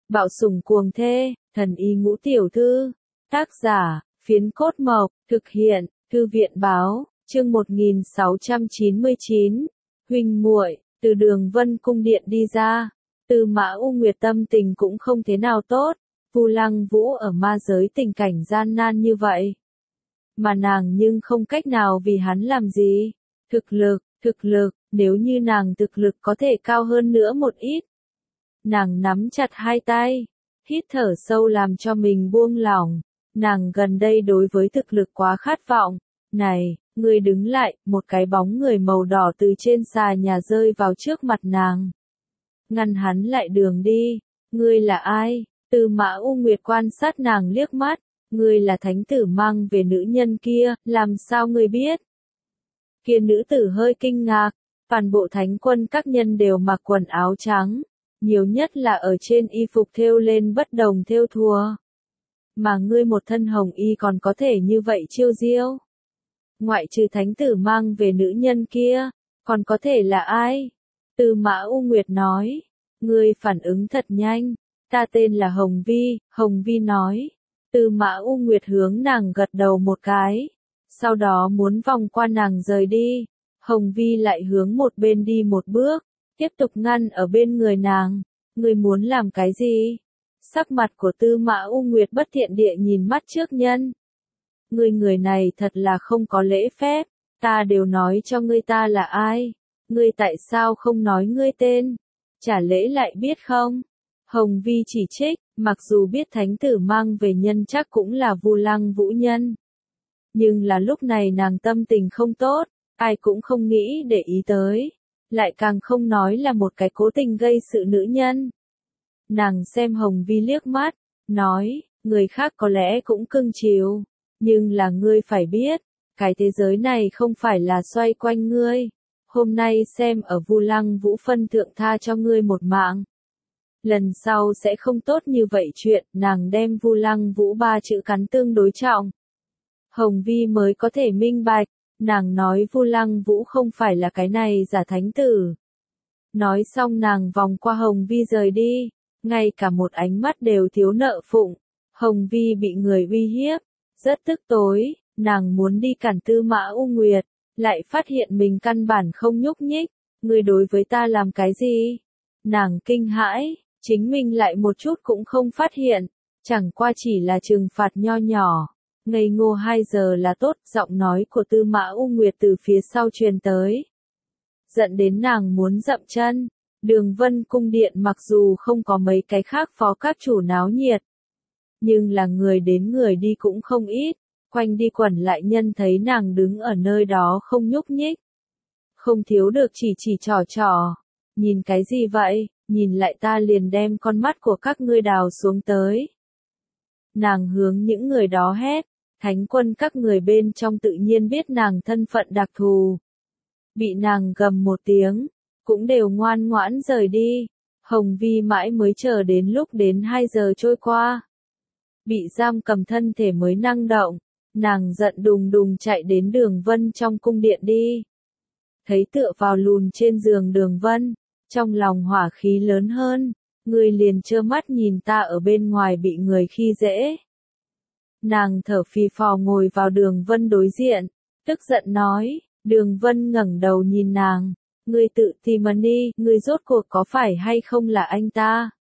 Bạo sủng cuồng thê, thần y ngũ tiểu thư. Tác giả, Phiến Cốt Mộc, thực hiện, Thư viện báo, chương 1699. Huynh muội, từ Đường Vân cung điện đi ra, Tư Mã U Nguyệt tâm tình cũng không thế nào tốt. Vu Lăng Vũ ở ma giới tình cảnh gian nan như vậy, mà nàng nhưng không cách nào vì hắn làm gì. Thực lực, nếu như nàng thực lực có thể cao hơn nữa một ít. Nàng nắm chặt hai tay, hít thở sâu làm cho mình buông lỏng. Nàng gần đây đối với thực lực quá khát vọng. Này, ngươi đứng lại, một cái bóng người màu đỏ từ trên xà nhà rơi vào trước mặt nàng. Ngăn hắn lại đường đi. Ngươi là ai? Tư Mã U Nguyệt quan sát nàng liếc mắt. Ngươi là thánh tử mang về nữ nhân kia, làm sao ngươi biết? Kia nữ tử hơi kinh ngạc. Toàn bộ thánh quân các nhân đều mặc quần áo trắng. Nhiều nhất là ở trên y phục thêu lên bất đồng thêu thùa. Mà ngươi một thân hồng y còn có thể như vậy chiêu diêu. Ngoại trừ thánh tử mang về nữ nhân kia, còn có thể là ai? Tư Mã U Nguyệt nói. Ngươi phản ứng thật nhanh. Ta tên là Hồng Vi, Hồng Vi nói. Tư Mã U Nguyệt hướng nàng gật đầu một cái. Sau đó muốn vòng qua nàng rời đi. Hồng Vi lại hướng một bên đi một bước, tiếp tục ngăn ở bên người nàng. Ngươi muốn làm cái gì? Sắc mặt của Tư Mã U Nguyệt bất thiện địa nhìn mắt trước nhân. Người này thật là không có lễ phép, ta đều nói cho ngươi ta là ai. Ngươi tại sao không nói ngươi tên? Chả lẽ lại biết không? Hồng Vi chỉ trích, mặc dù biết thánh tử mang về nhân chắc cũng là Vu Lăng Vũ nhân. Nhưng là lúc này nàng tâm tình không tốt, ai cũng không nghĩ để ý tới. Lại càng không nói là một cái cố tình gây sự nữ nhân. Nàng xem Hồng Vi liếc mắt, nói, người khác có lẽ cũng cưng chiều. Nhưng là ngươi phải biết, cái thế giới này không phải là xoay quanh ngươi. Hôm nay xem ở Vu Lăng Vũ phân thượng tha cho ngươi một mạng. Lần sau sẽ không tốt như vậy chuyện, nàng đem Vu Lăng Vũ ba chữ cắn tương đối trọng. Hồng Vi mới có thể minh bạch, nàng nói Vu Lăng Vũ không phải là cái này giả thánh tử. Nói xong nàng vòng qua Hồng Vi rời đi, ngay cả một ánh mắt đều thiếu nợ phụng. Hồng Vi bị người uy hiếp, rất tức tối, nàng muốn đi cản Tư Mã U Nguyệt, lại phát hiện mình căn bản không nhúc nhích. Ngươi đối với ta làm cái gì? Nàng kinh hãi, chính mình lại một chút cũng không phát hiện, chẳng qua chỉ là trừng phạt nho nhỏ. Ngây ngô 2 giờ là tốt, giọng nói của Tư Mã U Nguyệt từ phía sau truyền tới. Giận đến nàng muốn dậm chân. Đường Vân cung điện mặc dù không có mấy cái khác phó các chủ náo nhiệt. Nhưng là người đến người đi cũng không ít. Quanh đi quẩn lại nhân thấy nàng đứng ở nơi đó không nhúc nhích. Không thiếu được chỉ trò. Nhìn cái gì vậy? Nhìn lại ta liền đem con mắt của các ngươi đào xuống tới. Nàng hướng những người đó hét. Thánh quân các người bên trong tự nhiên biết nàng thân phận đặc thù. Bị nàng gầm một tiếng, cũng đều ngoan ngoãn rời đi. Hồng Vi mãi mới chờ đến lúc đến 2 giờ trôi qua. Bị giam cầm thân thể mới năng động, nàng giận đùng đùng chạy đến Đường Vân trong cung điện đi. Thấy tựa vào lùn trên giường Đường Vân, trong lòng hỏa khí lớn hơn, người liền trơ mắt nhìn ta ở bên ngoài bị người khi dễ. Nàng thở phì phò ngồi vào Đường Vân đối diện, tức giận nói. Đường Vân ngẩng đầu nhìn nàng, ngươi tự tìm đi, ngươi rốt cuộc có phải hay không là anh ta?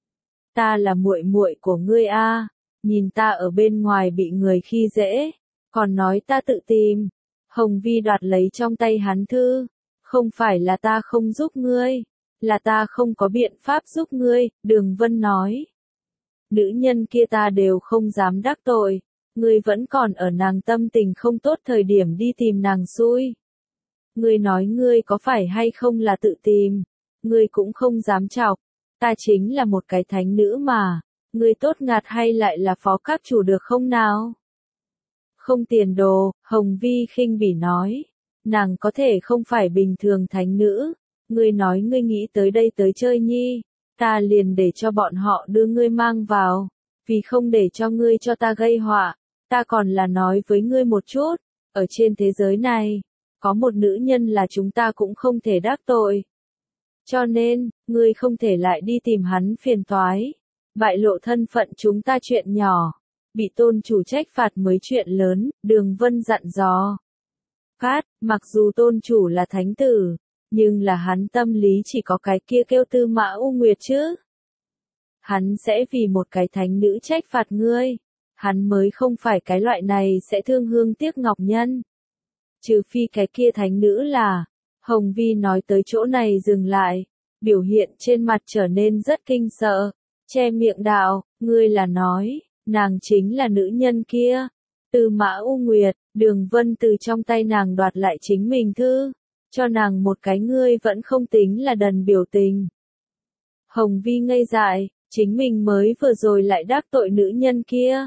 Ta là muội muội của ngươi a, nhìn ta ở bên ngoài bị người khi dễ, còn nói ta tự tìm. Hồng Vi đoạt lấy trong tay hắn thư, không phải là ta không giúp ngươi, là ta không có biện pháp giúp ngươi, Đường Vân nói. Nữ nhân kia ta đều không dám đắc tội. Ngươi vẫn còn ở nàng tâm tình không tốt thời điểm đi tìm nàng xui. Ngươi nói ngươi có phải hay không là tự tìm. Ngươi cũng không dám chọc. Ta chính là một cái thánh nữ mà. Ngươi tốt ngạt hay lại là phó các chủ được không nào? Không tiền đồ, Hồng Vi khinh bỉ nói. Nàng có thể không phải bình thường thánh nữ. Ngươi nói ngươi nghĩ tới đây tới chơi nhi. Ta liền để cho bọn họ đưa ngươi mang vào. Vì không để cho ngươi cho ta gây họa. Ta còn là nói với ngươi một chút, ở trên thế giới này, có một nữ nhân là chúng ta cũng không thể đắc tội. Cho nên, ngươi không thể lại đi tìm hắn phiền toái. Bại lộ thân phận chúng ta chuyện nhỏ, bị tôn chủ trách phạt mới chuyện lớn, Đường Vân dặn dò. Cát, mặc dù tôn chủ là thánh tử, nhưng là hắn tâm lý chỉ có cái kia kêu Tư Mã U Nguyệt chứ. Hắn sẽ vì một cái thánh nữ trách phạt ngươi. Hắn mới không phải cái loại này sẽ thương hương tiếc ngọc nhân. Trừ phi cái kia thánh nữ là, Hồng Vi nói tới chỗ này dừng lại, biểu hiện trên mặt trở nên rất kinh sợ, che miệng đạo, ngươi là nói, nàng chính là nữ nhân kia. Tư Mã U Nguyệt, Đường Vân từ trong tay nàng đoạt lại chính mình thư, cho nàng một cái ngươi vẫn không tính là đần biểu tình. Hồng Vi ngây dại, chính mình mới vừa rồi lại đắc tội nữ nhân kia.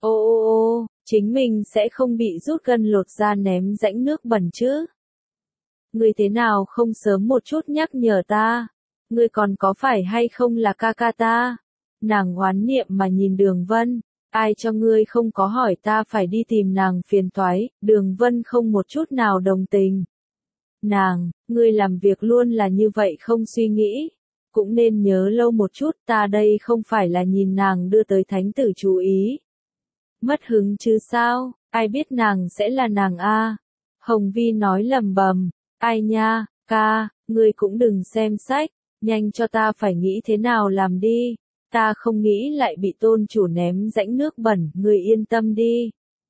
Ô, chính mình sẽ không bị rút gân lột da ném rãnh nước bẩn chứ? Ngươi thế nào không sớm một chút nhắc nhở ta? Ngươi còn có phải hay không là ca ca ta? Nàng oán niệm mà nhìn Đường Vân, ai cho ngươi không có hỏi ta phải đi tìm nàng phiền toái, Đường Vân không một chút nào đồng tình. Nàng, ngươi làm việc luôn là như vậy không suy nghĩ, cũng nên nhớ lâu một chút, ta đây không phải là nhìn nàng đưa tới thánh tử chú ý. Mất hứng chứ sao, ai biết nàng sẽ là nàng a? Hồng Vi nói lầm bầm, ai nha, ca, ngươi cũng đừng xem sách, nhanh cho ta phải nghĩ thế nào làm đi, ta không nghĩ lại bị tôn chủ ném rãnh nước bẩn, ngươi yên tâm đi.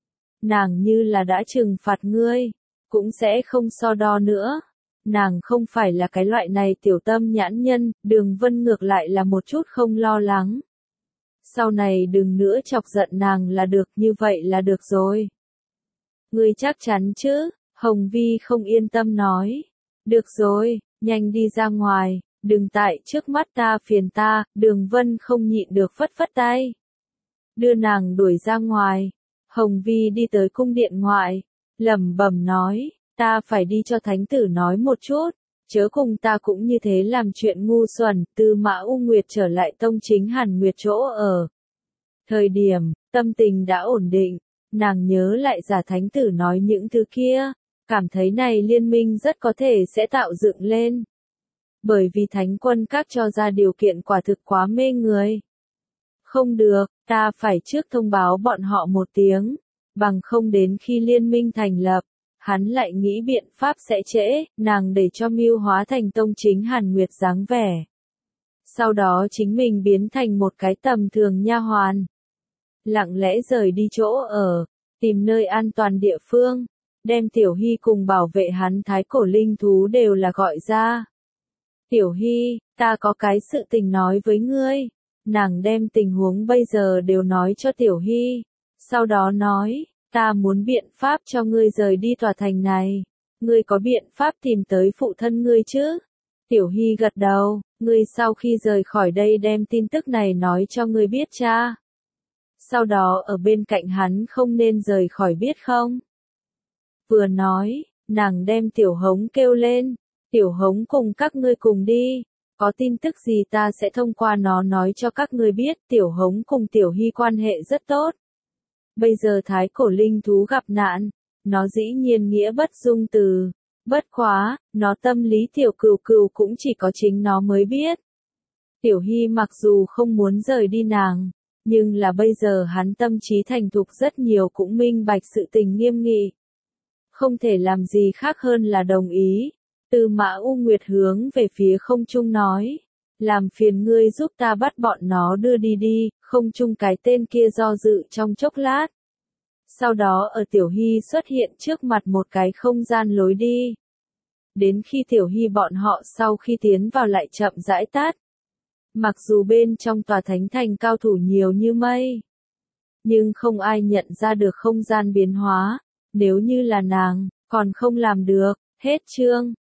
Nàng như là đã trừng phạt ngươi, cũng sẽ không so đo nữa. Nàng không phải là cái loại này tiểu tâm nhãn nhân, Đường Vân ngược lại là một chút không lo lắng. Sau này đừng nữa chọc giận nàng là được, như vậy là được rồi. Ngươi chắc chắn chứ? Hồng Vi không yên tâm nói. Được rồi, nhanh đi ra ngoài, đừng tại trước mắt ta phiền ta, Đường Vân không nhịn được phất phất tay. Đưa nàng đuổi ra ngoài. Hồng Vi đi tới cung điện ngoại, lẩm bẩm nói, ta phải đi cho thánh tử nói một chút, chớ cùng ta cũng như thế làm chuyện ngu xuẩn. Tư Mã U Nguyệt trở lại tông chính Hàn Nguyệt chỗ ở. Thời điểm, tâm tình đã ổn định, nàng nhớ lại giả thánh tử nói những thứ kia, cảm thấy này liên minh rất có thể sẽ tạo dựng lên. Bởi vì thánh quân các cho ra điều kiện quả thực quá mê người. Không được, ta phải trước thông báo bọn họ một tiếng, bằng không đến khi liên minh thành lập, hắn lại nghĩ biện pháp sẽ trễ, nàng để cho Mưu hóa thành tông chính Hàn Nguyệt dáng vẻ. Sau đó chính mình biến thành một cái tầm thường nha hoàn. Lặng lẽ rời đi chỗ ở, tìm nơi an toàn địa phương, đem Tiểu Hy cùng bảo vệ hắn thái cổ linh thú đều là gọi ra. Tiểu Hy, ta có cái sự tình nói với ngươi. Nàng đem tình huống bây giờ đều nói cho Tiểu Hy. Sau đó nói, ta muốn biện pháp cho ngươi rời đi tòa thành này. Ngươi có biện pháp tìm tới phụ thân ngươi chứ? Tiểu Hy gật đầu, ngươi sau khi rời khỏi đây đem tin tức này nói cho ngươi biết cha. Sau đó ở bên cạnh hắn không nên rời khỏi biết không? Vừa nói, nàng đem Tiểu Hống kêu lên. Tiểu Hống cùng các ngươi cùng đi. Có tin tức gì ta sẽ thông qua nó nói cho các ngươi biết. Tiểu Hống cùng Tiểu Hy quan hệ rất tốt. Bây giờ thái cổ linh thú gặp nạn, nó dĩ nhiên nghĩa bất dung từ. Bất quá, nó tâm lý Tiểu Cừu Cừu cũng chỉ có chính nó mới biết. Tiểu Hy mặc dù không muốn rời đi nàng, nhưng là bây giờ hắn tâm trí thành thục rất nhiều, cũng minh bạch sự tình nghiêm nghị. Không thể làm gì khác hơn là đồng ý. Tư Mã U Nguyệt hướng về phía không trung nói, làm phiền ngươi giúp ta bắt bọn nó đưa đi đi. Không trung cái tên kia do dự trong chốc lát. Sau đó ở Tiểu Hy xuất hiện trước mặt một cái không gian lối đi. Đến khi Tiểu Hy bọn họ sau khi tiến vào lại chậm rãi tắt. Mặc dù bên trong tòa thánh thành cao thủ nhiều như mây, nhưng không ai nhận ra được không gian biến hóa. Nếu như là nàng, còn không làm được. Hết chương.